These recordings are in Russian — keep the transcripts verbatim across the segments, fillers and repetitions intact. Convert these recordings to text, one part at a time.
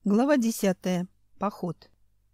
Глава десятая. Поход.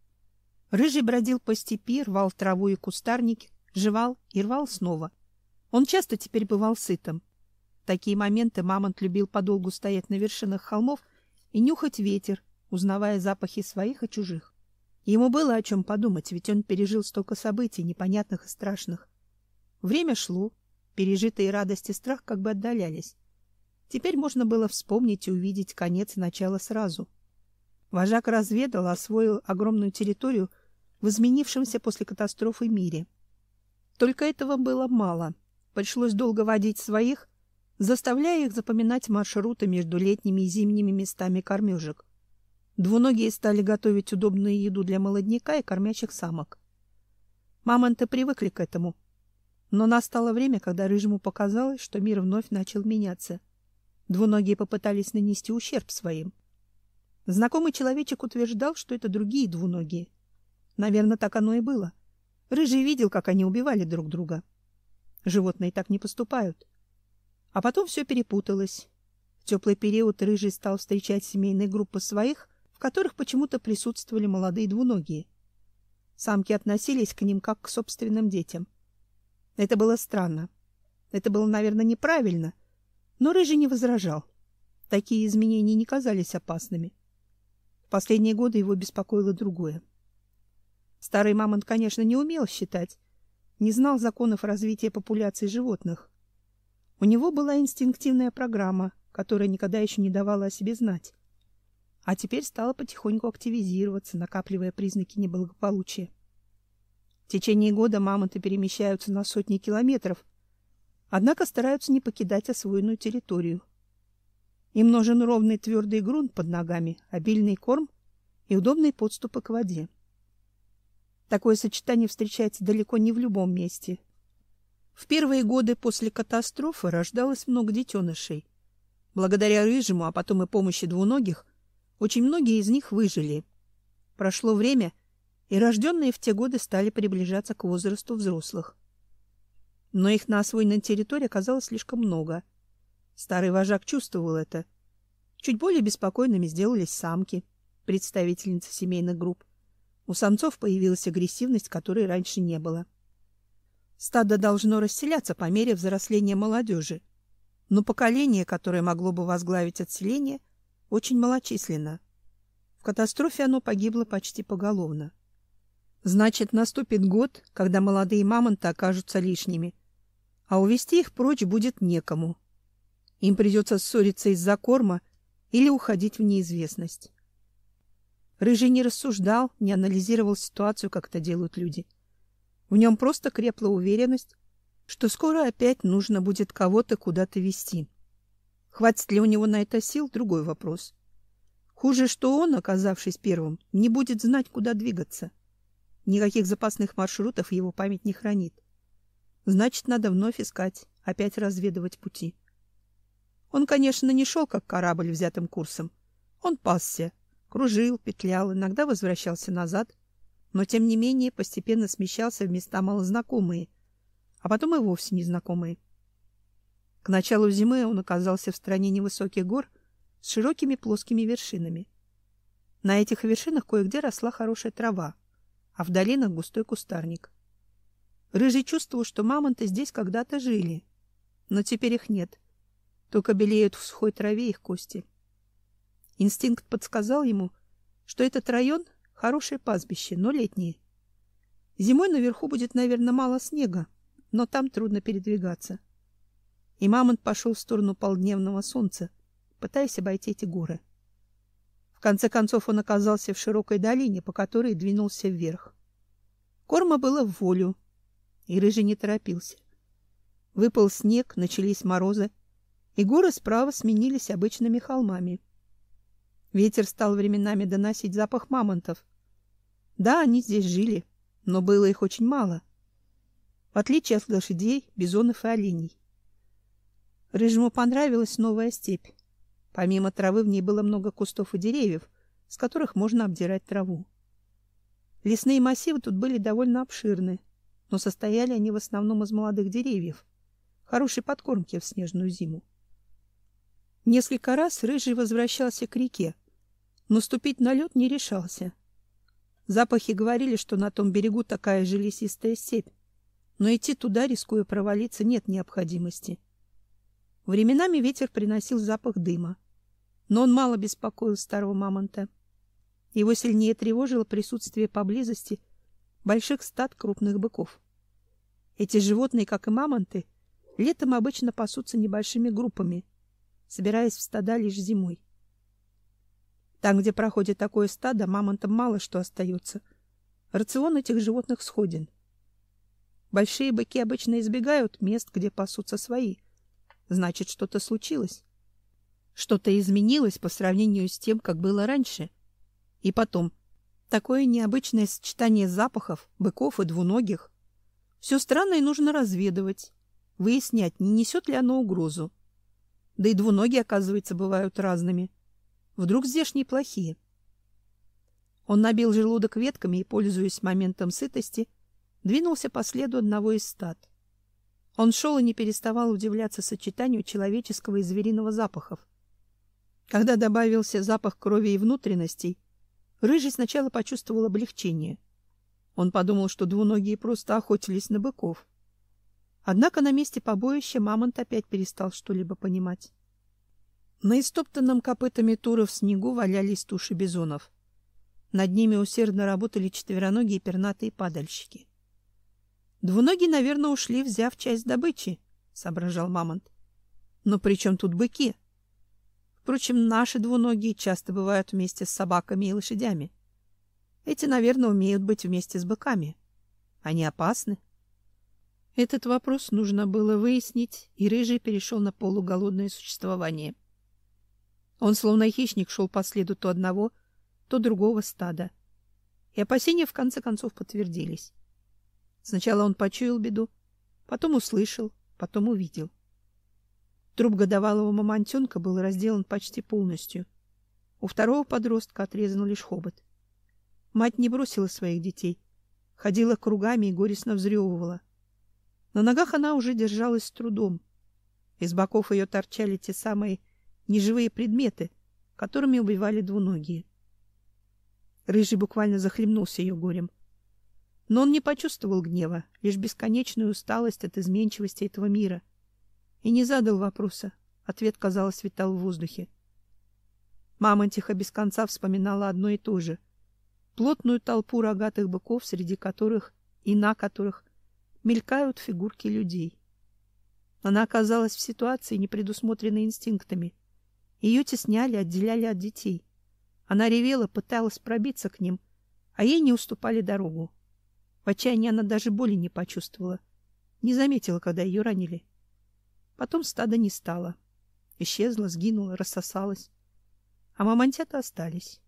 Рыжий бродил по степи, рвал траву и кустарники, жевал и рвал снова. Он часто теперь бывал сытым. В такие моменты мамонт любил подолгу стоять на вершинах холмов и нюхать ветер, узнавая запахи своих и чужих. Ему было о чем подумать, ведь он пережил столько событий, непонятных и страшных. Время шло, пережитые радость и страх как бы отдалялись. Теперь можно было вспомнить и увидеть конец и начало сразу. Вожак разведал, освоил огромную территорию в изменившемся после катастрофы мире. Только этого было мало. Пришлось долго водить своих, заставляя их запоминать маршруты между летними и зимними местами кормежек. Двуногие стали готовить удобную еду для молодняка и кормящих самок. Мамонты привыкли к этому. Но настало время, когда Рыжему показалось, что мир вновь начал меняться. Двуногие попытались нанести ущерб своим. Знакомый человечек утверждал, что это другие двуногие. Наверное, так оно и было. Рыжий видел, как они убивали друг друга. Животные так не поступают. А потом все перепуталось. В теплый период Рыжий стал встречать семейные группы своих, в которых почему-то присутствовали молодые двуногие. Самки относились к ним как к собственным детям. Это было странно. Это было, наверное, неправильно, но Рыжий не возражал. Такие изменения не казались опасными. В последние годы его беспокоило другое. Старый мамонт, конечно, не умел считать, не знал законов развития популяции животных. У него была инстинктивная программа, которая никогда еще не давала о себе знать. А теперь стала потихоньку активизироваться, накапливая признаки неблагополучия. В течение года мамонты перемещаются на сотни километров, однако стараются не покидать освоенную территорию. Им нужен ровный твердый грунт под ногами, обильный корм и удобные подступы к воде. Такое сочетание встречается далеко не в любом месте. В первые годы после катастрофы рождалось много детенышей. Благодаря Рыжему, а потом и помощи двуногих, очень многие из них выжили. Прошло время, и рожденные в те годы стали приближаться к возрасту взрослых. Но их на освоенной территории оказалось слишком много. Старый вожак чувствовал это. Чуть более беспокойными сделались самки, представительницы семейных групп. У самцов появилась агрессивность, которой раньше не было. Стадо должно расселяться по мере взросления молодежи, но поколение, которое могло бы возглавить отселение, очень малочисленно. В катастрофе оно погибло почти поголовно. Значит, наступит год, когда молодые мамонты окажутся лишними, а увести их прочь будет некому. Им придется ссориться из-за корма или уходить в неизвестность. Рыжий не рассуждал, не анализировал ситуацию, как это делают люди. В нем просто крепла уверенность, что скоро опять нужно будет кого-то куда-то везти. Хватит ли у него на это сил — другой вопрос. Хуже, что он, оказавшись первым, не будет знать, куда двигаться. Никаких запасных маршрутов его память не хранит. Значит, надо вновь искать, опять разведывать пути. Он, конечно, не шел как корабль взятым курсом. Он пасся, кружил, петлял, иногда возвращался назад, но, тем не менее, постепенно смещался в места малознакомые, а потом и вовсе незнакомые. К началу зимы он оказался в стране невысоких гор с широкими плоскими вершинами. На этих вершинах кое-где росла хорошая трава, а в долинах густой кустарник. Рыжий чувствовал, что мамонты здесь когда-то жили, но теперь их нет. Только белеют в сухой траве их кости. Инстинкт подсказал ему, что этот район — хорошее пастбище, но летнее. Зимой наверху будет, наверное, мало снега, но там трудно передвигаться. И мамонт пошел в сторону полдневного солнца, пытаясь обойти эти горы. В конце концов он оказался в широкой долине, по которой двинулся вверх. Корма было в волю, и Рыжий не торопился. Выпал снег, начались морозы, и горы справа сменились обычными холмами. Ветер стал временами доносить запах мамонтов. Да, они здесь жили, но было их очень мало, в отличие от лошадей, бизонов и оленей. Рыжему понравилась новая степь. Помимо травы в ней было много кустов и деревьев, с которых можно обдирать траву. Лесные массивы тут были довольно обширны, но состояли они в основном из молодых деревьев, хорошей подкормки в снежную зиму. Несколько раз Рыжий возвращался к реке, но ступить на лед не решался. Запахи говорили, что на том берегу такая же лесистая степь, но идти туда, рискуя провалиться, нет необходимости. Временами ветер приносил запах дыма, но он мало беспокоил старого мамонта. Его сильнее тревожило присутствие поблизости больших стад крупных быков. Эти животные, как и мамонты, летом обычно пасутся небольшими группами, собираясь в стада лишь зимой. Там, где проходит такое стадо, мамонтам мало что остается. Рацион этих животных сходен. Большие быки обычно избегают мест, где пасутся свои. Значит, что-то случилось. Что-то изменилось по сравнению с тем, как было раньше. И потом, такое необычное сочетание запахов, быков и двуногих. Все странное нужно разведывать, выяснять, не несет ли оно угрозу. Да и двуногие, оказывается, бывают разными. Вдруг здешние плохие. Он набил желудок ветками и, пользуясь моментом сытости, двинулся по следу одного из стад. Он шел и не переставал удивляться сочетанию человеческого и звериного запахов. Когда добавился запах крови и внутренностей, Рыжий сначала почувствовал облегчение. Он подумал, что двуногие просто охотились на быков. Однако на месте побоища мамонт опять перестал что-либо понимать. На истоптанном копытами туров снегу валялись туши бизонов. Над ними усердно работали четвероногие пернатые падальщики. Двуногие, наверное, ушли, взяв часть добычи, соображал мамонт. Но при чем тут быки? Впрочем, наши двуногие часто бывают вместе с собаками и лошадями. Эти, наверное, умеют быть вместе с быками. Они опасны. Этот вопрос нужно было выяснить, и Рыжий перешел на полуголодное существование. Он, словно хищник, шел по следу то одного, то другого стада. И опасения в конце концов подтвердились. Сначала он почуял беду, потом услышал, потом увидел. Труп годовалого мамонтенка был разделан почти полностью. У второго подростка отрезан лишь хобот. Мать не бросила своих детей, ходила кругами и горестно взрёвывала. На ногах она уже держалась с трудом. Из боков ее торчали те самые неживые предметы, которыми убивали двуногие. Рыжий буквально захлебнулся ее горем. Но он не почувствовал гнева, лишь бесконечную усталость от изменчивости этого мира. И не задал вопроса. Ответ, казалось, витал в воздухе. Мамонтиха без конца вспоминала одно и то же. Плотную толпу рогатых быков, среди которых и на которых мелькают фигурки людей. Она оказалась в ситуации, не предусмотренной инстинктами. Ее тесняли, отделяли от детей. Она ревела, пыталась пробиться к ним, а ей не уступали дорогу. В отчаянии она даже боли не почувствовала, не заметила, когда ее ранили. Потом стада не стало. Исчезла, сгинула, рассосалась. А мамонтята остались.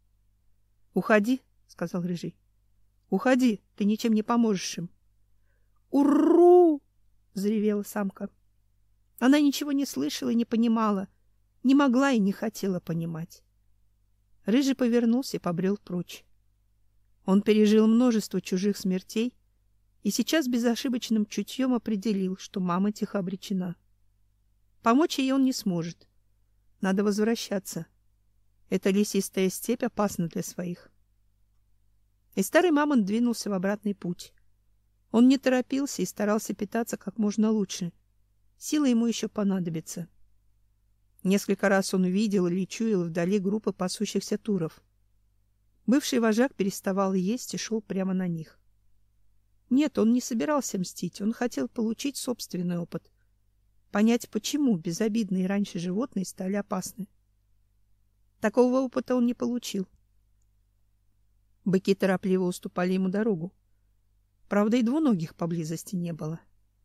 — Уходи, — сказал Рыжий. — Уходи, ты ничем не поможешь им. — Урру! — взревела самка. Она ничего не слышала и не понимала, не могла и не хотела понимать. Рыжий повернулся и побрел прочь. Он пережил множество чужих смертей и сейчас безошибочным чутьем определил, что мамонтиха обречена. Помочь ей он не сможет. Надо возвращаться. Эта лесистая степь опасна для своих. И старый мамонт двинулся в обратный путь. Он не торопился и старался питаться как можно лучше. Силы ему еще понадобятся. Несколько раз он увидел или чуял вдали группы пасущихся туров. Бывший вожак переставал есть и шел прямо на них. Нет, он не собирался мстить, он хотел получить собственный опыт. Понять, почему безобидные раньше животные стали опасны. Такого опыта он не получил. Быки торопливо уступали ему дорогу. Правда, и двуногих поблизости не было.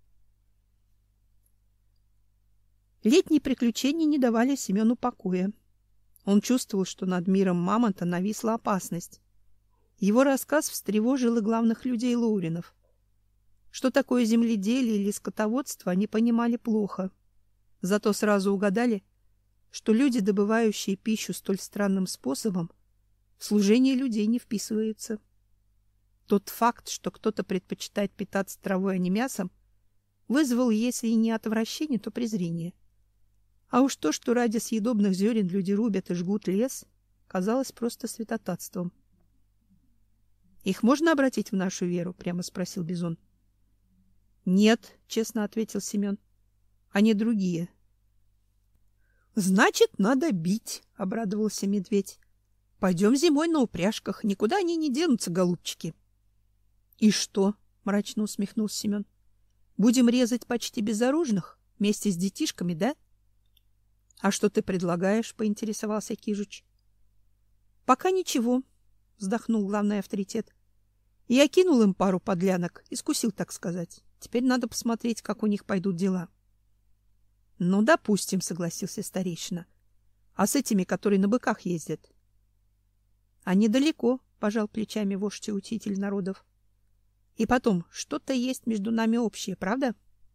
Летние приключения не давали Семену покоя. Он чувствовал, что над миром мамонта нависла опасность. Его рассказ встревожил и главных людей Лоуринов. Что такое земледелие или скотоводство, они понимали плохо. Зато сразу угадали, что люди, добывающие пищу столь странным способом, в служение людей не вписываются. Тот факт, что кто-то предпочитает питаться травой, а не мясом, вызвал, если и не отвращение, то презрение. А уж то, что ради съедобных зерен люди рубят и жгут лес, казалось просто святотатством. Их можно обратить в нашу веру? Прямо спросил Бизон. Нет, честно ответил Семен. Они другие. Значит, надо бить, обрадовался медведь. Пойдем зимой на упряжках, никуда они не денутся, голубчики. И что? Мрачно усмехнулся Семен. Будем резать почти безоружных вместе с детишками, да? А что ты предлагаешь? Поинтересовался Кижуч. Пока ничего, вздохнул главный авторитет. Я кинул им пару подлянок, искусил, так сказать. Теперь надо посмотреть, как у них пойдут дела. Ну, допустим, согласился старейшина. А с этими, которые на быках ездят? Они далеко, пожал плечами вождь и учитель народов. И потом, что-то есть между нами общее, правда?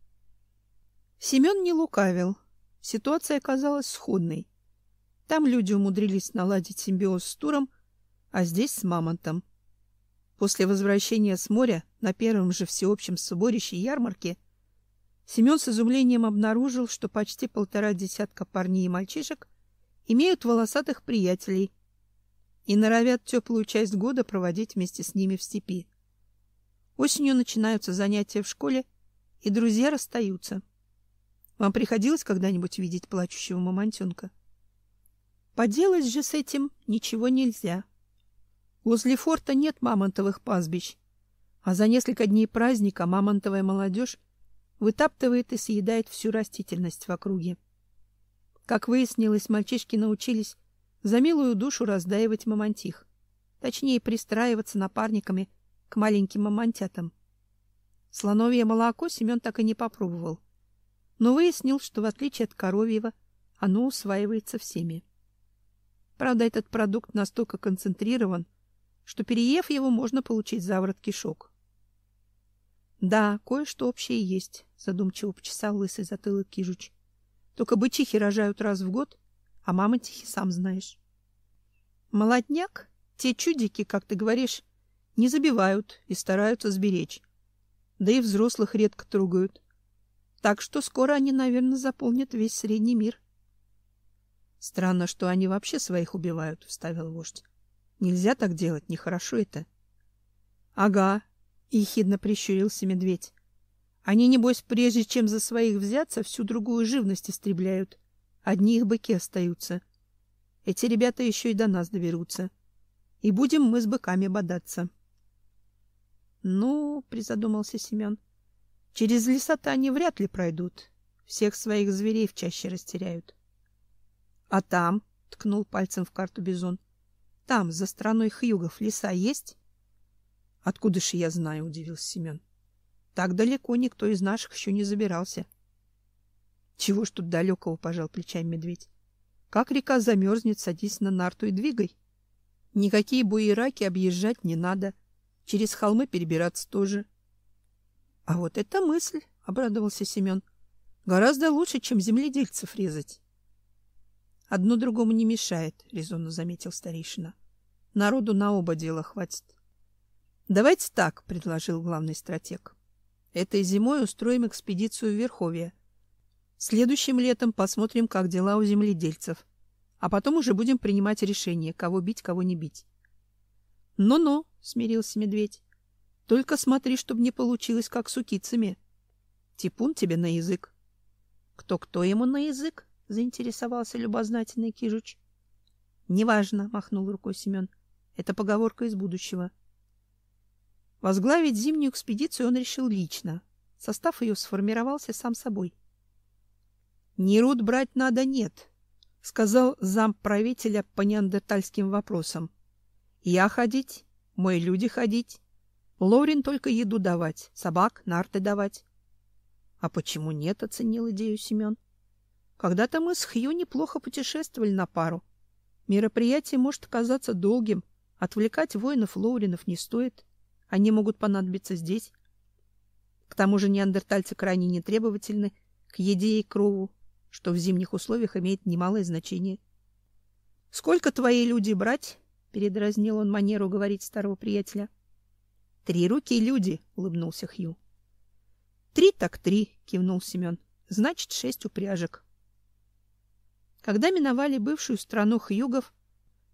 Семен не лукавил. Ситуация оказалась сходной. Там люди умудрились наладить симбиоз с Туром, а здесь с Мамонтом. После возвращения с моря на первом же всеобщем сборище ярмарки Семен с изумлением обнаружил, что почти полтора десятка парней и мальчишек имеют волосатых приятелей и норовят теплую часть года проводить вместе с ними в степи. Осенью начинаются занятия в школе, и друзья расстаются. Вам приходилось когда-нибудь видеть плачущего мамонтенка? Поделать же с этим ничего нельзя. Возле форта нет мамонтовых пастбищ, а за несколько дней праздника мамонтовая молодежь вытаптывает и съедает всю растительность в округе. Как выяснилось, мальчишки научились за милую душу раздаивать мамонтих, точнее пристраиваться напарниками к маленьким мамонтятам. Слоновье молоко Семен так и не попробовал, но выяснил, что в отличие от коровьего, оно усваивается всеми. Правда, этот продукт настолько концентрирован, что, переев его, можно получить заворот кишок. Да, кое-что общее есть, задумчиво почесал лысый затылок Кижуч. Только бычихи рожают раз в год, а мамонтихи сам знаешь. Молодняк, те чудики, как ты говоришь, не забивают и стараются сберечь. Да и взрослых редко трогают. Так что скоро они, наверное, заполнят весь средний мир. Странно, что они вообще своих убивают, вставил вождь. Нельзя так делать, нехорошо это. Ага, ехидно прищурился медведь. Они, небось, прежде чем за своих взяться, всю другую живность истребляют. Одни их быки остаются. Эти ребята еще и до нас доберутся. И будем мы с быками бодаться. Ну, призадумался Семен, через леса-то они вряд ли пройдут. Всех своих зверей в чаще растеряют. А там, ткнул пальцем в карту Бизон, там, за страной хьюгов, леса есть? Откуда ж я знаю, удивился Семен. Так далеко никто из наших еще не забирался. Чего ж тут далекого, пожал плечами медведь. Как река замерзнет, садись на нарту и двигай. Никакие буераки объезжать не надо. Через холмы перебираться тоже. А вот эта мысль, обрадовался Семен. Гораздо лучше, чем земледельцев резать. Одно другому не мешает, резонно заметил старейшина. Народу на оба дела хватит. Давайте так, предложил главный стратег. Этой зимой устроим экспедицию в Верховье. Следующим летом посмотрим, как дела у земледельцев, а потом уже будем принимать решение, кого бить, кого не бить. Ну-ну, смирился медведь. Только смотри, чтобы не получилось, как с укицами. Типун тебе на язык. Кто-кто ему на язык? Заинтересовался любознательный Кижуч. Неважно, махнул рукой Семен. Это поговорка из будущего. Возглавить зимнюю экспедицию он решил лично. Состав ее сформировался сам собой. Нерут брать надо нет, сказал замправителя по неандертальским вопросам. Я ходить, мои люди ходить. Лорин только еду давать, собак, нарты давать. А почему нет, оценил идею Семен. Когда-то мы с Хью неплохо путешествовали на пару. Мероприятие может оказаться долгим, отвлекать воинов Лоуринов не стоит. Они могут понадобиться здесь. К тому же неандертальцы крайне нетребовательны к еде и крову, что в зимних условиях имеет немалое значение. — Сколько твои люди брать? — передразнил он манеру говорить старого приятеля. — Три руки люди, — улыбнулся Хью. — Три так три, — кивнул Семен. — Значит, шесть упряжек. Когда миновали бывшую страну хьюгов,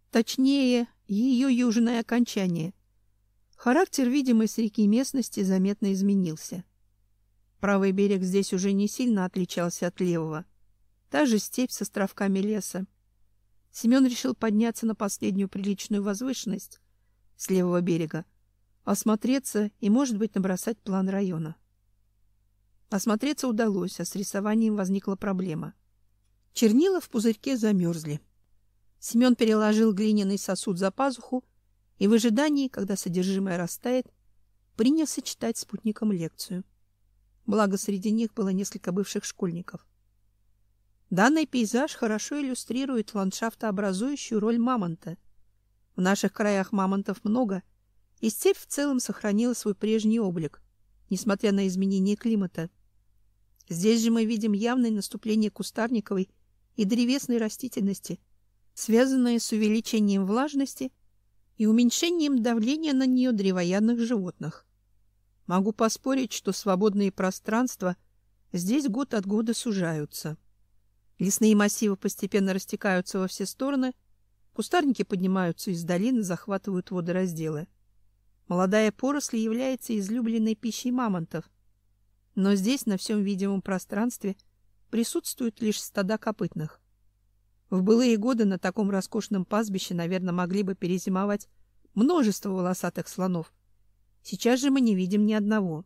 точнее, ее южное окончание. Характер видимой с реки местности заметно изменился. Правый берег здесь уже не сильно отличался от левого. Та же степь с островками леса. Семен решил подняться на последнюю приличную возвышенность с левого берега, осмотреться и, может быть, набросать план района. Осмотреться удалось, а с рисованием возникла проблема. Чернила в пузырьке замерзли. Семен переложил глиняный сосуд за пазуху и в ожидании, когда содержимое растает, принялся читать спутникам лекцию. Благо, среди них было несколько бывших школьников. Данный пейзаж хорошо иллюстрирует ландшафтообразующую роль мамонта. В наших краях мамонтов много, и степь в целом сохранила свой прежний облик, несмотря на изменение климата. Здесь же мы видим явное наступление кустарниковой и древесной растительности, связанное с увеличением влажности и уменьшением давления на нее древоядных животных. Могу поспорить, что свободные пространства здесь год от года сужаются. Лесные массивы постепенно растекаются во все стороны, кустарники поднимаются из долин и захватывают водоразделы. Молодая поросль является излюбленной пищей мамонтов, но здесь на всем видимом пространстве присутствуют лишь стада копытных. В былые годы на таком роскошном пастбище, наверное, могли бы перезимовать множество волосатых слонов. Сейчас же мы не видим ни одного.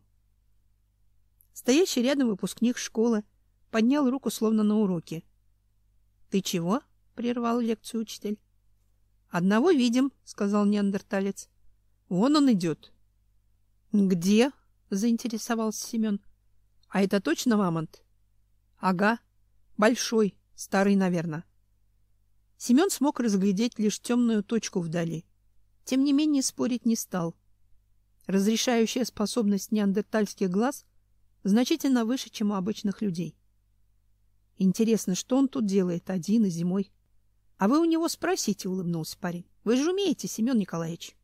Стоящий рядом выпускник школы поднял руку, словно на уроке. — Ты чего? — прервал лекцию учитель. — Одного видим, — сказал неандерталец. — Вон он идет. — Где? — заинтересовался Семен. — А это точно мамонт? — Ага. Большой, старый, наверное. Семен смог разглядеть лишь темную точку вдали. Тем не менее спорить не стал. Разрешающая способность неандертальских глаз значительно выше, чем у обычных людей. Интересно, что он тут делает один и зимой? — А вы у него спросите, — улыбнулся парень. — Вы же умеете, Семен Николаевич.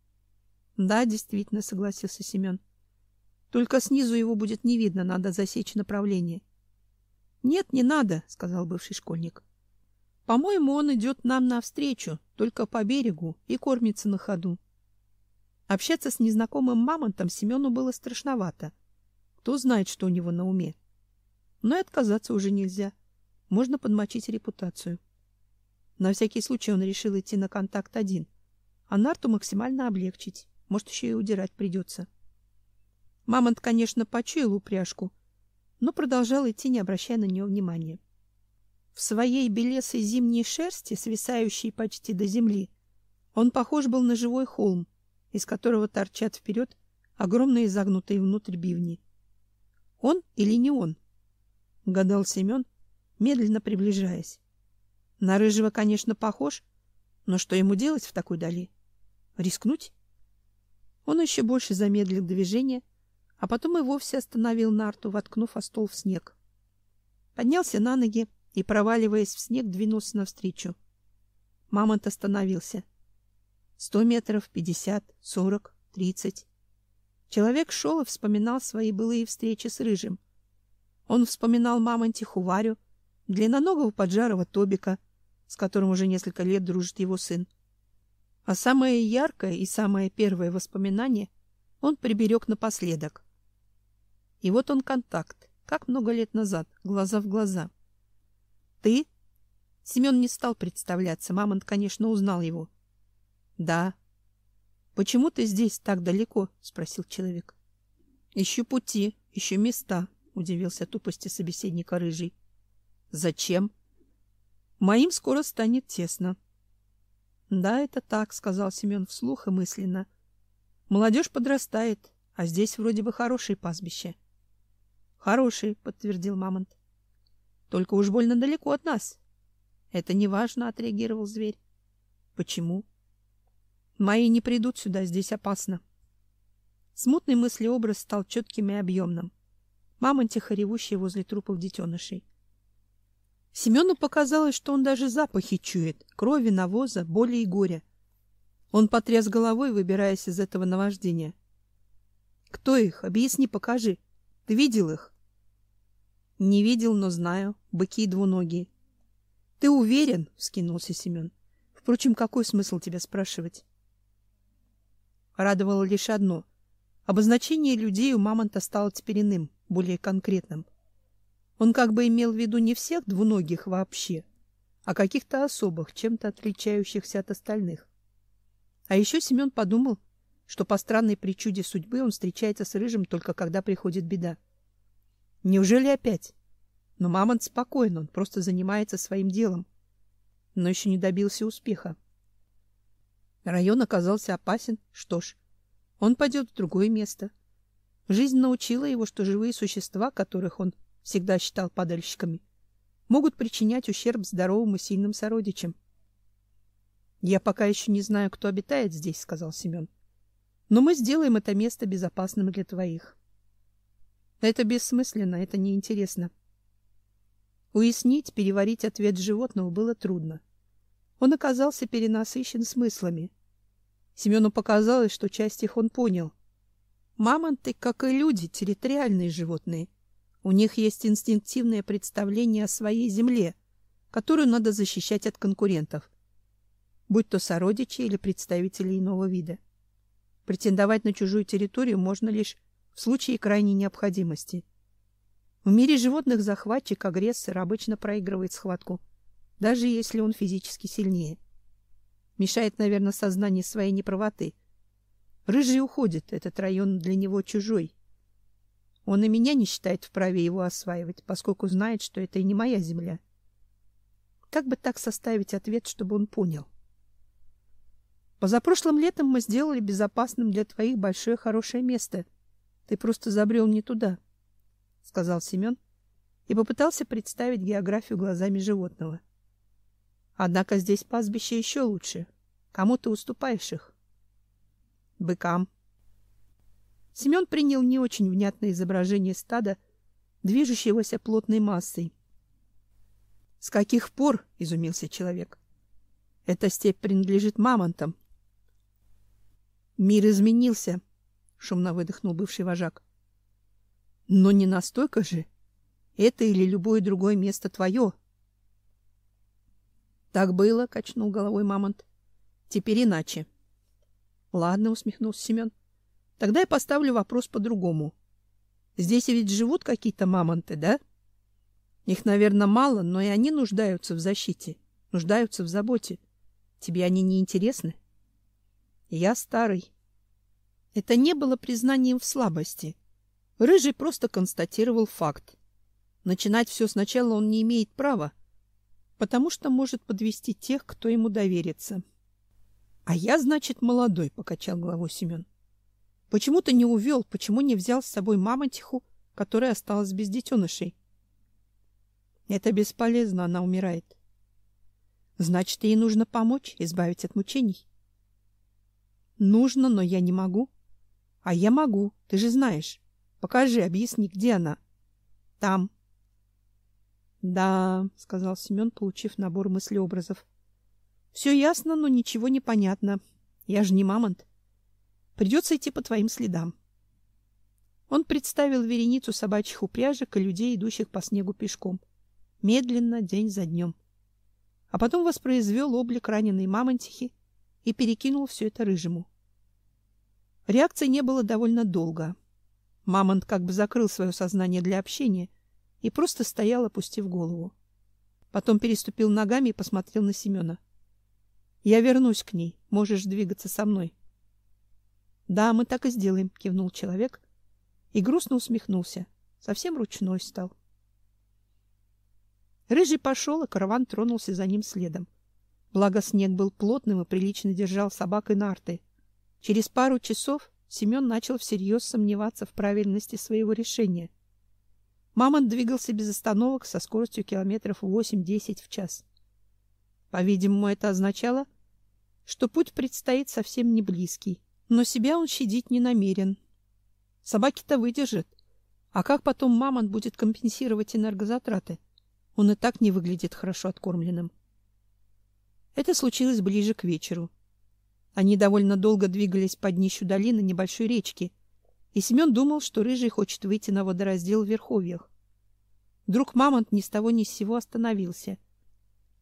— Да, действительно, — согласился Семен. — Только снизу его будет не видно, надо засечь направление. — Нет, не надо, — сказал бывший школьник. — По-моему, он идет нам навстречу, только по берегу, и кормится на ходу. Общаться с незнакомым мамонтом Семену было страшновато. Кто знает, что у него на уме. Но и отказаться уже нельзя. Можно подмочить репутацию. На всякий случай он решил идти на контакт один, а нарту максимально облегчить. Может, еще и удирать придется. Мамонт, конечно, почуял упряжку, но продолжал идти, не обращая на нее внимания. В своей белесой зимней шерсти, свисающей почти до земли, он похож был на живой холм, из которого торчат вперед огромные загнутые внутрь бивни. Он или не он? — гадал Семен, медленно приближаясь. На рыжего, конечно, похож, но что ему делать в такой дали? Рискнуть? Он еще больше замедлил движение, а потом и вовсе остановил нарту, воткнув остол в снег. Поднялся на ноги и, проваливаясь в снег, двинулся навстречу. Мамонт остановился. Сто метров, пятьдесят, сорок, тридцать. Человек шел и вспоминал свои былые встречи с рыжим. Он вспоминал мамонтиху Варю, длинноногого поджарого Тобика, с которым уже несколько лет дружит его сын. А самое яркое и самое первое воспоминание он приберег напоследок. И вот он контакт, как много лет назад, глаза в глаза. — Ты? Семен не стал представляться, мамонт, конечно, узнал его. — Да. — Почему ты здесь так далеко? — спросил человек. — Ищу пути, ищу места, — удивился тупости собеседника рыжий. — Зачем? — Моим скоро станет тесно. — Да, это так, — сказал Семен вслух и мысленно. — Молодежь подрастает, а здесь вроде бы хорошее пастбище. — Хороший, — подтвердил мамонт. — Только уж больно далеко от нас. — Это не важно, — отреагировал зверь. — Почему? — Мои не придут сюда, здесь опасно. Смутный мыслеобраз стал четким и объемным. Мамонтиха, ревущая возле трупов детенышей. Семену показалось, что он даже запахи чует: крови, навоза, боли и горя. Он потряс головой, выбираясь из этого наваждения. — Кто их? Объясни, покажи. Ты видел их? — Не видел, но знаю. Быки двуногие. — Ты уверен? — вскинулся Семен. — Впрочем, какой смысл тебя спрашивать? Радовало лишь одно. Обозначение людей у мамонта стало теперь иным, более конкретным. Он как бы имел в виду не всех двуногих вообще, а каких-то особых, чем-то отличающихся от остальных. А еще Семен подумал, что по странной причуде судьбы он встречается с Рыжим только когда приходит беда. Неужели опять? Но мамонт спокоен, он просто занимается своим делом, но еще не добился успеха. Район оказался опасен. Что ж, он пойдет в другое место. Жизнь научила его, что живые существа, которых он всегда считал падальщиками, могут причинять ущерб здоровым и сильным сородичам. «Я пока еще не знаю, кто обитает здесь», — сказал Семен. «Но мы сделаем это место безопасным для твоих». Это бессмысленно, это неинтересно. Уяснить, переварить ответ животного было трудно. Он оказался перенасыщен смыслами. Семену показалось, что часть их он понял. Мамонты, как и люди, территориальные животные. У них есть инстинктивное представление о своей земле, которую надо защищать от конкурентов, будь то сородичи или представители иного вида. Претендовать на чужую территорию можно лишь в случае крайней необходимости. В мире животных захватчик-агрессор обычно проигрывает схватку, даже если он физически сильнее. Мешает, наверное, сознание своей неправоты. Рыжий уходит, этот район для него чужой. Он и меня не считает вправе его осваивать, поскольку знает, что это и не моя земля. Как бы так составить ответ, чтобы он понял? Позапрошлым летом мы сделали безопасным для твоих большое хорошее место. Ты просто забрел не туда, — сказал Семен и попытался представить географию глазами животного. Однако здесь пастбище еще лучше. Кому ты уступаешь их? Быкам. Семен принял не очень внятное изображение стада, движущегося плотной массой. — С каких пор? — изумился человек. — Эта степь принадлежит мамонтам. — Мир изменился, — шумно выдохнул бывший вожак. — Но не настолько же. Это или любое другое место твое. — Так было, — качнул головой мамонт. — Теперь иначе. — Ладно, — усмехнулся Семен. — Тогда я поставлю вопрос по-другому. Здесь ведь живут какие-то мамонты, да? Их, наверное, мало, но и они нуждаются в защите, нуждаются в заботе. Тебе они не интересны? Я старый. Это не было признанием в слабости. Рыжий просто констатировал факт. Начинать все сначала он не имеет права, потому что может подвести тех, кто ему доверится. — А я, значит, молодой, — покачал головой Семен. — Почему ты не увел, почему не взял с собой мамонтиху, которая осталась без детенышей? — Это бесполезно, она умирает. — Значит, ей нужно помочь, избавить от мучений. — Нужно, но я не могу. — А я могу, ты же знаешь. Покажи, объясни, где она. — Там. — Да, — сказал Семен, получив набор мыслеобразов. — Все ясно, но ничего не понятно. Я же не мамонт. Придется идти по твоим следам. Он представил вереницу собачьих упряжек и людей, идущих по снегу пешком. Медленно, день за днем. А потом воспроизвел облик раненой мамонтихи и перекинул все это Рыжему. Реакции не было довольно долго. Мамонт как бы закрыл свое сознание для общения и просто стоял, опустив голову. Потом переступил ногами и посмотрел на Семена. — Я вернусь к ней. Можешь двигаться со мной. — Да, мы так и сделаем, — кивнул человек и грустно усмехнулся. Совсем ручной стал. Рыжий пошел, и караван тронулся за ним следом. Благо снег был плотным и прилично держал собак и нарты. Через пару часов Семен начал всерьез сомневаться в правильности своего решения. Мамонт двигался без остановок со скоростью километров восемь-десять в час. По-видимому, это означало, что путь предстоит совсем не близкий, но себя он щадить не намерен. Собаки-то выдержат, а как потом мамонт будет компенсировать энергозатраты? Он и так не выглядит хорошо откормленным. Это случилось ближе к вечеру. Они довольно долго двигались по днищу долины небольшой речки, и Семен думал, что Рыжий хочет выйти на водораздел в верховьях. Вдруг мамонт ни с того ни с сего остановился.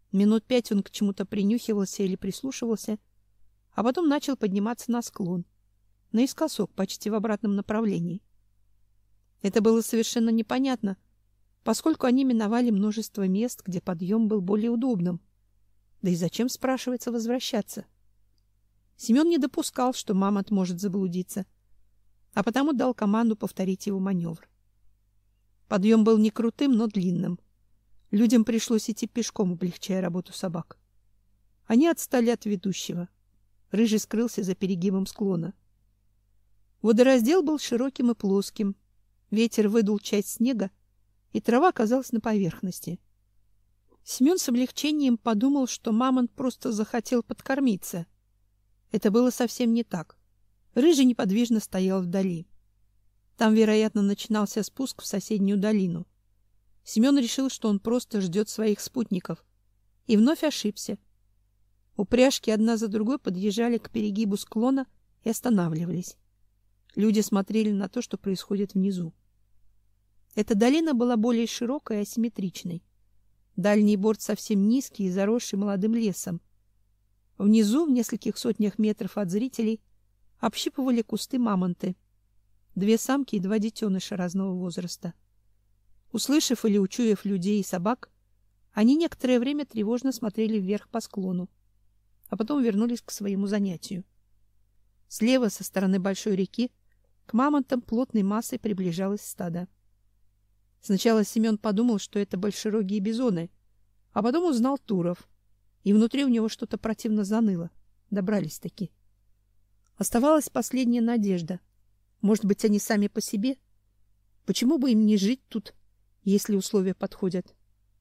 Минут пять он к чему-то принюхивался или прислушивался, а потом начал подниматься на склон, наискосок, почти в обратном направлении. Это было совершенно непонятно, поскольку они миновали множество мест, где подъем был более удобным. Да и зачем, спрашивается, возвращаться? Семен не допускал, что мамонт может заблудиться, а потому дал команду повторить его маневр. Подъем был не крутым, но длинным. Людям пришлось идти пешком, облегчая работу собак. Они отстали от ведущего. Рыжий скрылся за перегибом склона. Водораздел был широким и плоским. Ветер выдул часть снега, и трава оказалась на поверхности. Семен с облегчением подумал, что мамонт просто захотел подкормиться. Это было совсем не так. Рыжий неподвижно стоял вдали. Там, вероятно, начинался спуск в соседнюю долину. Семен решил, что он просто ждет своих спутников, и вновь ошибся. Упряжки одна за другой подъезжали к перегибу склона и останавливались. Люди смотрели на то, что происходит внизу. Эта долина была более широкой и асимметричной. Дальний борт совсем низкий и заросший молодым лесом. Внизу, в нескольких сотнях метров от зрителей, общипывали кусты мамонты. Две самки и два детеныша разного возраста. Услышав или учуяв людей и собак, они некоторое время тревожно смотрели вверх по склону, а потом вернулись к своему занятию. Слева, со стороны большой реки, к мамонтам плотной массой приближалось стадо. Сначала Семен подумал, что это большерогие бизоны, а потом узнал туров, и внутри у него что-то противно заныло. Добрались-таки. Оставалась последняя надежда. Может быть, они сами по себе? Почему бы им не жить тут, если условия подходят?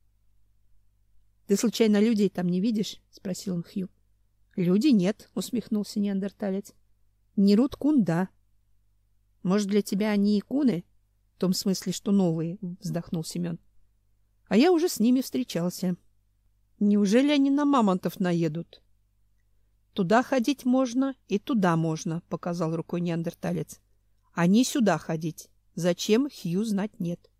— Ты случайно людей там не видишь? — спросил он Хью. — Люди нет, — усмехнулся неандерталец. — Нерут-кун, да. — Может, для тебя они и куны? В том смысле, что новые, — вздохнул Семен. — А я уже с ними встречался. Неужели они на мамонтов наедут? — Туда ходить можно и туда можно, — показал рукой неандерталец. — А не сюда ходить. Зачем, Хью знать нет.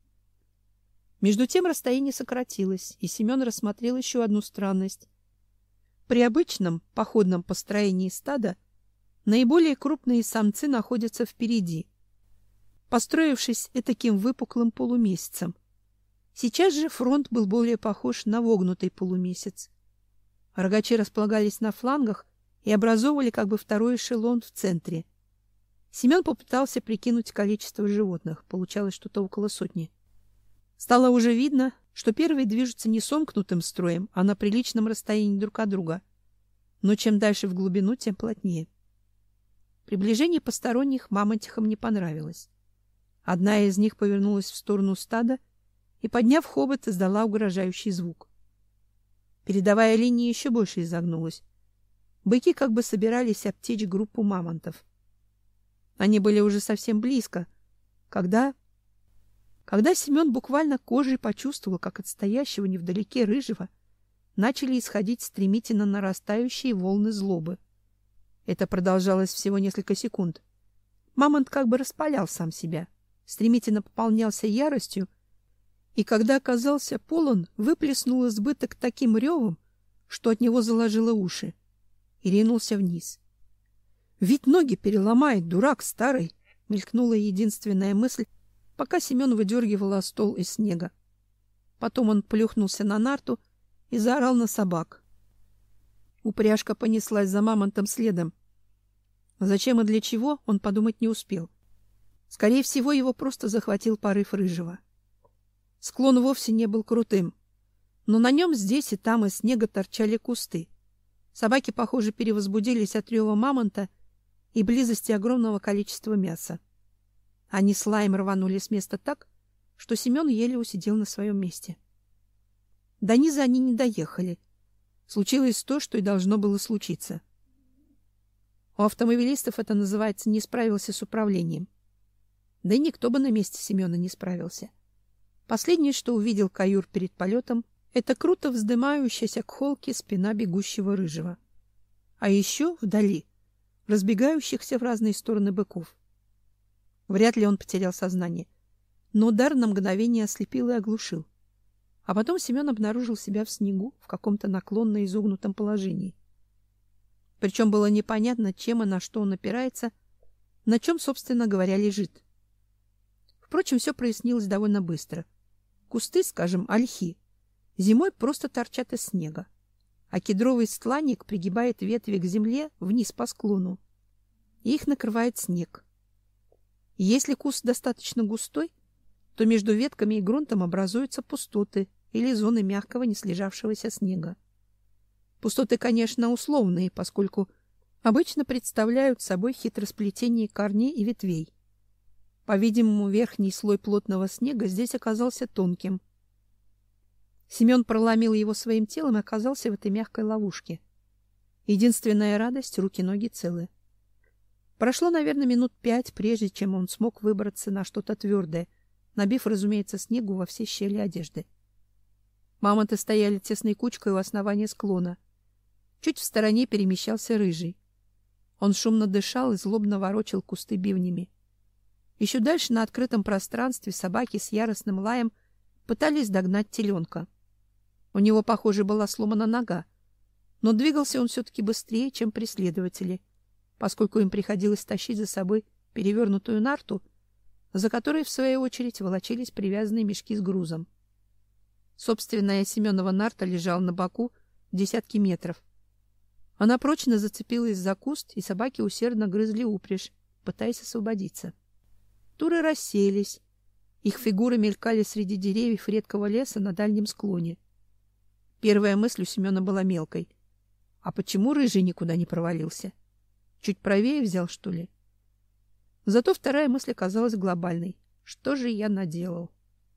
Между тем расстояние сократилось, и Семен рассмотрел еще одну странность. При обычном походном построении стада наиболее крупные самцы находятся впереди, построившись этаким выпуклым полумесяцем. Сейчас же фронт был более похож на вогнутый полумесяц. Рогачи располагались на флангах и образовывали как бы второй эшелон в центре. Семен попытался прикинуть количество животных. Получалось что-то около сотни. Стало уже видно, что первые движутся не сомкнутым строем, а на приличном расстоянии друг от друга. Но чем дальше в глубину, тем плотнее. Приближение посторонних мамонтихам не понравилось. Одна из них повернулась в сторону стада и, подняв хобот, издала угрожающий звук. Передовая линия еще больше изогнулась. Быки как бы собирались обтечь группу мамонтов. Они были уже совсем близко, когда... Когда Семен буквально кожей почувствовал, как от стоящего невдалеке рыжего начали исходить стремительно нарастающие волны злобы. Это продолжалось всего несколько секунд. Мамонт как бы распалял сам себя, стремительно пополнялся яростью, и когда оказался полон, выплеснул избыток таким ревом, что от него заложило уши, и ринулся вниз. «Ведь ноги переломает, дурак старый!» — мелькнула единственная мысль, пока Семен выдергивал остол из снега. Потом он плюхнулся на нарту и заорал на собак. Упряжка понеслась за мамонтом следом. Зачем и для чего, он подумать не успел. Скорее всего, его просто захватил порыв рыжего. Склон вовсе не был крутым, но на нем здесь и там из снега торчали кусты. Собаки, похоже, перевозбудились от рева мамонта и близости огромного количества мяса. Они с лаем рванули с места так, что Семен еле усидел на своем месте. До низа они не доехали. Случилось то, что и должно было случиться. У автомобилистов это называется «не справился с управлением». Да и никто бы на месте Семена не справился. Последнее, что увидел каюр перед полетом, это круто вздымающаяся к холке спина бегущего рыжего. А еще вдали разбегающихся в разные стороны быков. Вряд ли он потерял сознание, но удар на мгновение ослепил и оглушил. А потом Семен обнаружил себя в снегу в каком-то наклонно изогнутом положении. Причем было непонятно, чем и на что он опирается, на чем, собственно говоря, лежит. Впрочем, все прояснилось довольно быстро. Кусты, скажем, ольхи, зимой просто торчат из снега, а кедровый стланник пригибает ветви к земле вниз по склону, и их накрывает снег. И если куст достаточно густой, то между ветками и грунтом образуются пустоты или зоны мягкого неслежавшегося снега. Пустоты, конечно, условные, поскольку обычно представляют собой хитросплетение корней и ветвей. По-видимому, верхний слой плотного снега здесь оказался тонким. Семен проломил его своим телом и оказался в этой мягкой ловушке. Единственная радость — руки-ноги целы. Прошло, наверное, минут пять, прежде чем он смог выбраться на что-то твердое, набив, разумеется, снегу во все щели одежды. Мамонты стояли тесной кучкой у основания склона. Чуть в стороне перемещался рыжий. Он шумно дышал и злобно ворочал кусты бивнями. Еще дальше на открытом пространстве собаки с яростным лаем пытались догнать теленка. У него, похоже, была сломана нога, но двигался он все-таки быстрее, чем преследователи, поскольку им приходилось тащить за собой перевернутую нарту, за которой, в свою очередь, волочились привязанные мешки с грузом. Собственная Семенова нарта лежала на боку в десятки метров. Она прочно зацепилась за куст, и собаки усердно грызли упряжь, пытаясь освободиться. Туры рассеялись. Их фигуры мелькали среди деревьев редкого леса на дальнем склоне. Первая мысль у Семена была мелкой. А почему рыжий никуда не провалился? Чуть правее взял, что ли? Зато вторая мысль оказалась глобальной. Что же я наделал?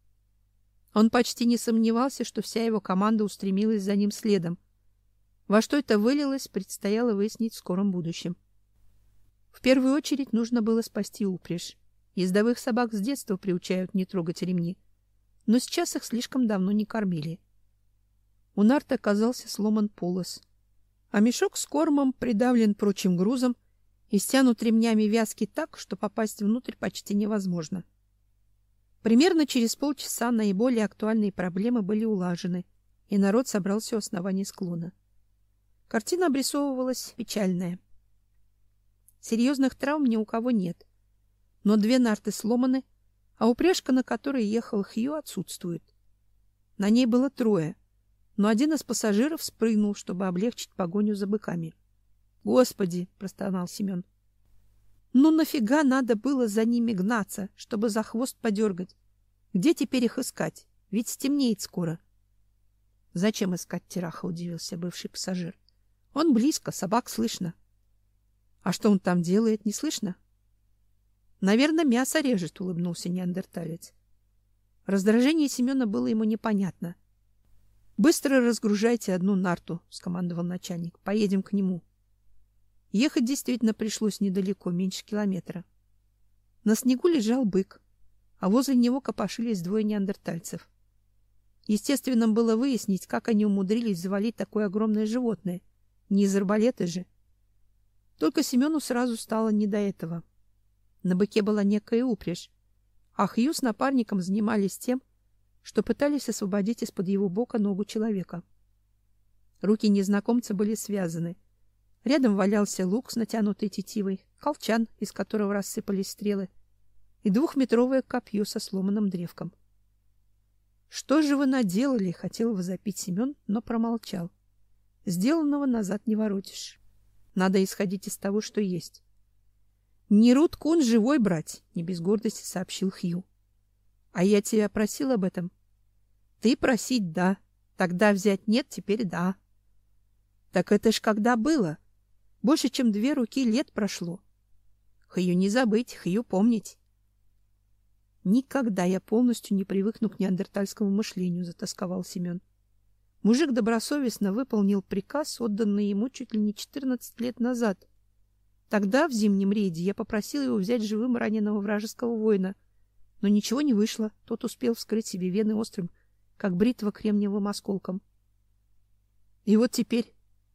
Он почти не сомневался, что вся его команда устремилась за ним следом. Во что это вылилось, предстояло выяснить в скором будущем. В первую очередь нужно было спасти упряжь. Ездовых собак с детства приучают не трогать ремни, но сейчас их слишком давно не кормили. У нарты оказался сломан полос, а мешок с кормом придавлен прочим грузом и стянут ремнями вязки так, что попасть внутрь почти невозможно. Примерно через полчаса наиболее актуальные проблемы были улажены, и народ собрался у основания склона. Картина обрисовывалась печальная. Серьезных травм ни у кого нет, но две нарты сломаны, а упряжка, на которой ехал Хью, отсутствует. На ней было трое, но один из пассажиров спрыгнул, чтобы облегчить погоню за быками. «Господи!» — простонал Семен. «Ну нафига надо было за ними гнаться, чтобы за хвост подергать? Где теперь их искать? Ведь стемнеет скоро». «Зачем искать Тераха?» — удивился бывший пассажир. «Он близко, собак слышно». «А что он там делает, не слышно?» «Наверное, мясо режет», — улыбнулся неандерталец. Раздражение Семена было ему непонятно. «Быстро разгружайте одну нарту», — скомандовал начальник. «Поедем к нему». Ехать действительно пришлось недалеко, меньше километра. На снегу лежал бык, а возле него копошились двое неандертальцев. Естественным было выяснить, как они умудрились завалить такое огромное животное. Не из арбалета же. Только Семену сразу стало не до этого. На быке была некая упряжь, а Хью с напарником занимались тем, что пытались освободить из-под его бока ногу человека. Руки незнакомца были связаны. Рядом валялся лук с натянутой тетивой, колчан, из которого рассыпались стрелы, и двухметровое копье со сломанным древком. «Что же вы наделали?» — хотел возопить Семен, но промолчал. Сделанного назад не воротишь. Надо исходить из того, что есть. «Не Рут-кун живой брать», — не без гордости сообщил Хью. «А я тебя просил об этом?» «Ты просить — да. Тогда взять нет, теперь да». «Так это ж когда было? Больше, чем две руки лет прошло. Хью не забыть, Хью помнить». «Никогда я полностью не привыкну к неандертальскому мышлению», — затосковал Семен. Мужик добросовестно выполнил приказ, отданный ему чуть ли не четырнадцать лет назад. Тогда, в зимнем рейде, я попросил его взять живым раненого вражеского воина, но ничего не вышло, тот успел вскрыть себе вены острым, как бритва, кремниевым осколком. И вот теперь...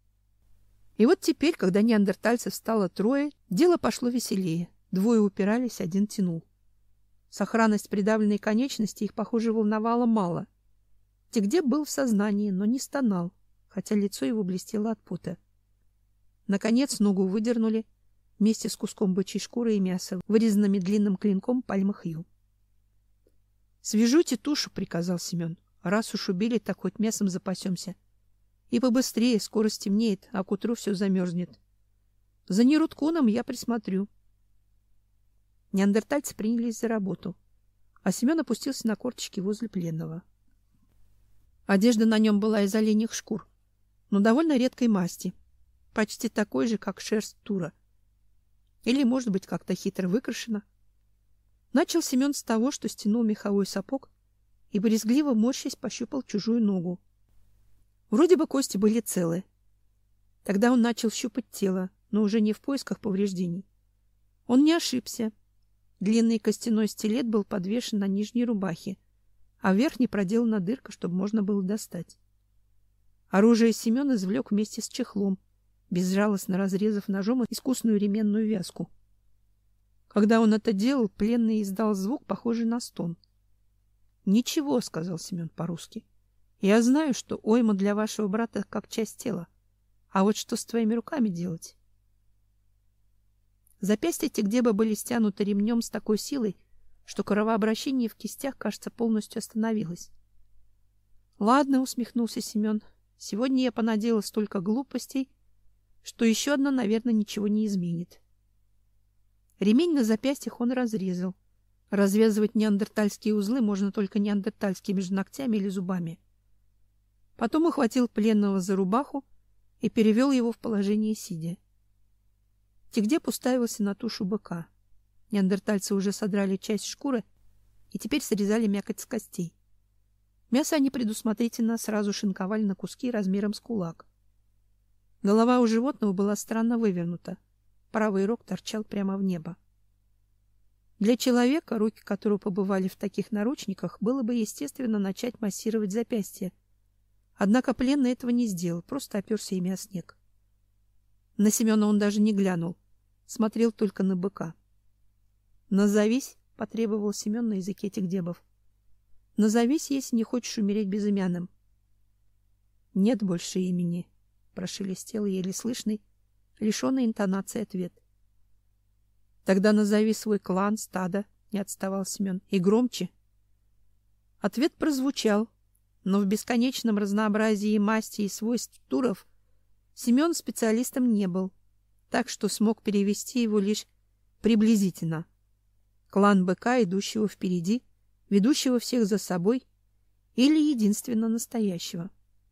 И вот теперь, когда неандертальцев стало трое, дело пошло веселее. Двое упирались, один тянул. Сохранность придавленной конечности их, похоже, волновала мало. Тигде был в сознании, но не стонал, хотя лицо его блестело от пота. Наконец ногу выдернули вместе с куском бычьей шкуры и мяса, вырезанными длинным клинком пальмы-хью. — Свяжите тушу, — приказал Семен. — Раз уж убили, так хоть мясом запасемся. И побыстрее, скоро стемнеет, а к утру все замерзнет. За Нерутконом я присмотрю. Неандертальцы принялись за работу, а Семен опустился на корточки возле пленного. Одежда на нем была из оленьих шкур, но довольно редкой масти, почти такой же, как шерсть тура. Или, может быть, как-то хитро выкрашена. Начал Семен с того, что стянул меховой сапог и, брезгливо морщась, пощупал чужую ногу. Вроде бы кости были целы. Тогда он начал щупать тело, но уже не в поисках повреждений. Он не ошибся. Длинный костяной стилет был подвешен на нижней рубахе, а в верхней проделана дырка, чтобы можно было достать. Оружие Семен извлек вместе с чехлом, безжалостно разрезав ножом искусную ременную вязку. Когда он это делал, пленный издал звук, похожий на стон. — Ничего, — сказал Семен по-русски. — Я знаю, что ойма для вашего брата как часть тела. А вот что с твоими руками делать? Запястья Тигдеба были стянуты ремнем с такой силой, что кровообращение в кистях, кажется, полностью остановилось. — Ладно, — усмехнулся Семен, — сегодня я понаделал столько глупостей, что еще одна, наверное, ничего не изменит. Ремень на запястьях он разрезал. Развязывать неандертальские узлы можно только неандертальскими же ногтями или зубами. Потом ухватил пленного за рубаху и перевел его в положение сидя. Тигдеб уставился на тушу быка. Неандертальцы уже содрали часть шкуры и теперь срезали мякоть с костей. Мясо они предусмотрительно сразу шинковали на куски размером с кулак. Голова у животного была странно вывернута. Правый рог торчал прямо в небо. Для человека, руки которого побывали в таких наручниках, было бы естественно начать массировать запястья. Однако пленный этого не сделал, просто оперся ими о снег. На Семена он даже не глянул, смотрел только на быка. «Назовись», — потребовал Семен на языке Тигдебов. «Назовись, если не хочешь умереть безымянным». «Нет больше имени», — прошелестел еле слышный, лишенный интонации ответ. «Тогда назови свой клан, стадо», — не отставал Семен, — «и громче». Ответ прозвучал, но в бесконечном разнообразии масти и свойств туров Семен специалистом не был, так что смог перевести его лишь приблизительно. Клан быка, идущего впереди, ведущего всех за собой или единственно настоящего.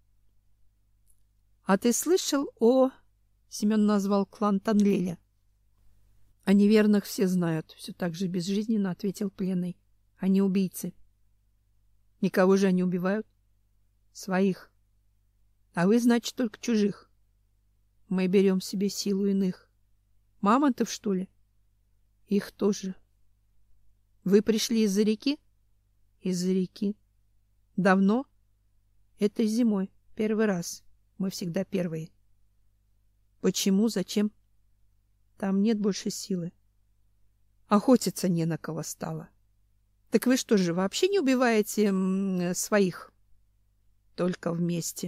— А ты слышал о... — Семен назвал клан Танлеля. — О неверных все знают, — все так же безжизненно ответил пленный. — Они убийцы. — Никого же они убивают? — Своих. — А вы, значит, только чужих. Мы берем себе силу иных. Мамонтов, что ли? — Их тоже. — Вы пришли из-за реки? — Из-за реки. — Давно? — Это зимой. Первый раз. Мы всегда первые. — Почему? Зачем? — Там нет больше силы. Охотиться не на кого стало. — Так вы что же, вообще не убиваете м, своих? — Только вместе.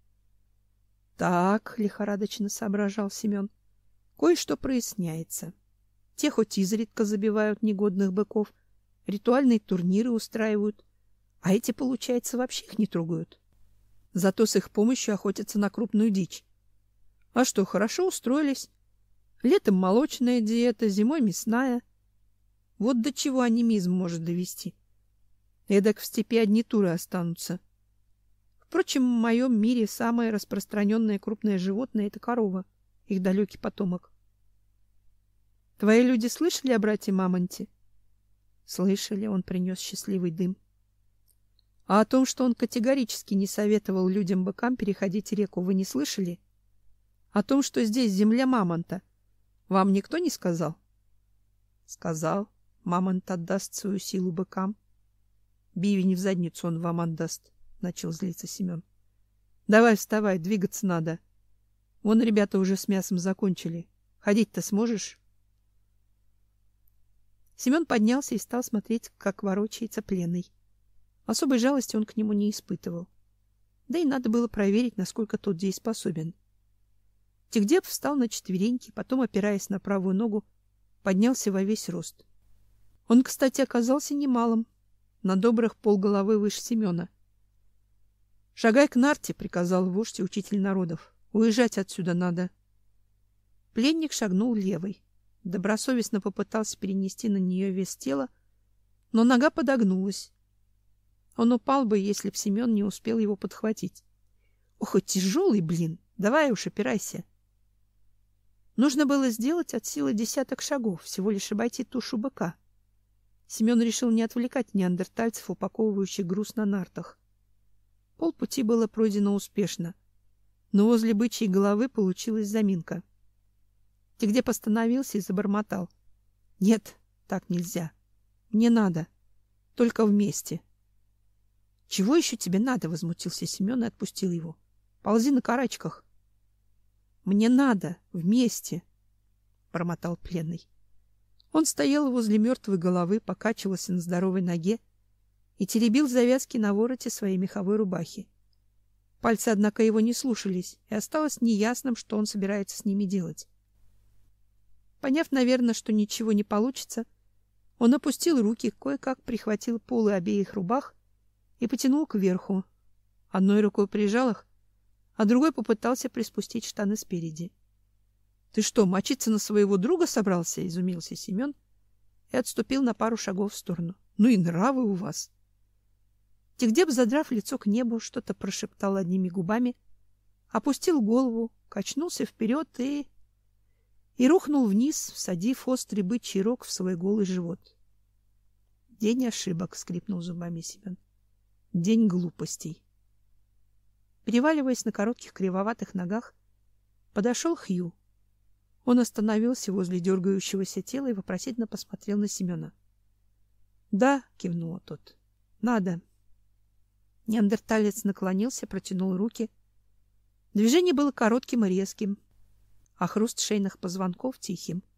— Так, — лихорадочно соображал Семен, — кое-что проясняется. Те хоть изредка забивают негодных быков, ритуальные турниры устраивают, а эти, получается, вообще их не трогают. Зато с их помощью охотятся на крупную дичь. А что, хорошо устроились? Летом молочная диета, зимой мясная. Вот до чего анимизм может довести. Эдак в степи одни туры останутся. Впрочем, в моем мире самое распространенное крупное животное — это корова, их далекий потомок. Твои люди слышали о брате Мамонте? Слышали, он принес счастливый дым. А о том, что он категорически не советовал людям-быкам переходить реку, вы не слышали? О том, что здесь земля Мамонта, вам никто не сказал? Сказал, Мамонт отдаст свою силу быкам. Бивень в задницу он вам отдаст, начал злиться Семен. Давай вставай, двигаться надо. Вон ребята уже с мясом закончили. Ходить-то сможешь? Семен поднялся и стал смотреть, как ворочается пленный. Особой жалости он к нему не испытывал. Да и надо было проверить, насколько тот дееспособен. Тигдеп встал на четвереньки, потом, опираясь на правую ногу, поднялся во весь рост. Он, кстати, оказался немалым, на добрых полголовы выше Семена. — Шагай к нарте, — приказал вождь и учитель народов. — Уезжать отсюда надо. Пленник шагнул левой. Добросовестно попытался перенести на нее вес тела, но нога подогнулась. Он упал бы, если б Семен не успел его подхватить. — Ох, и тяжелый, блин! Давай уж, опирайся. Нужно было сделать от силы десяток шагов, всего лишь обойти тушу быка. Семен решил не отвлекать неандертальцев, упаковывающих груз на нартах. Полпути было пройдено успешно, но возле бычьей головы получилась заминка. Тигдеп остановился и забормотал: — Нет, так нельзя. Мне надо. Только вместе. — Чего еще тебе надо? — возмутился Семен и отпустил его. — Ползи на карачках. — Мне надо. Вместе, — бормотал пленный. Он стоял возле мертвой головы, покачивался на здоровой ноге и теребил завязки на вороте своей меховой рубахи. Пальцы, однако, его не слушались, и осталось неясным, что он собирается с ними делать. Поняв, наверное, что ничего не получится, он опустил руки, кое-как прихватил полы обеих рубах и потянул кверху. Одной рукой прижал их, а другой попытался приспустить штаны спереди. — Ты что, мочиться на своего друга собрался? — изумился Семен и отступил на пару шагов в сторону. — Ну и нравы у вас! Тигдеп, задрав лицо к небу, что-то прошептал одними губами, опустил голову, качнулся вперед и... и рухнул вниз, всадив острый бычий рог в свой голый живот. — День ошибок, — скрипнул зубами Семен. — День глупостей. Переваливаясь на коротких кривоватых ногах, подошел Хью. Он остановился возле дергающегося тела и вопросительно посмотрел на Семена. — Да, — кивнул тот, — надо. Неандерталец наклонился, протянул руки. Движение было коротким и резким, а хруст шейных позвонков тихим.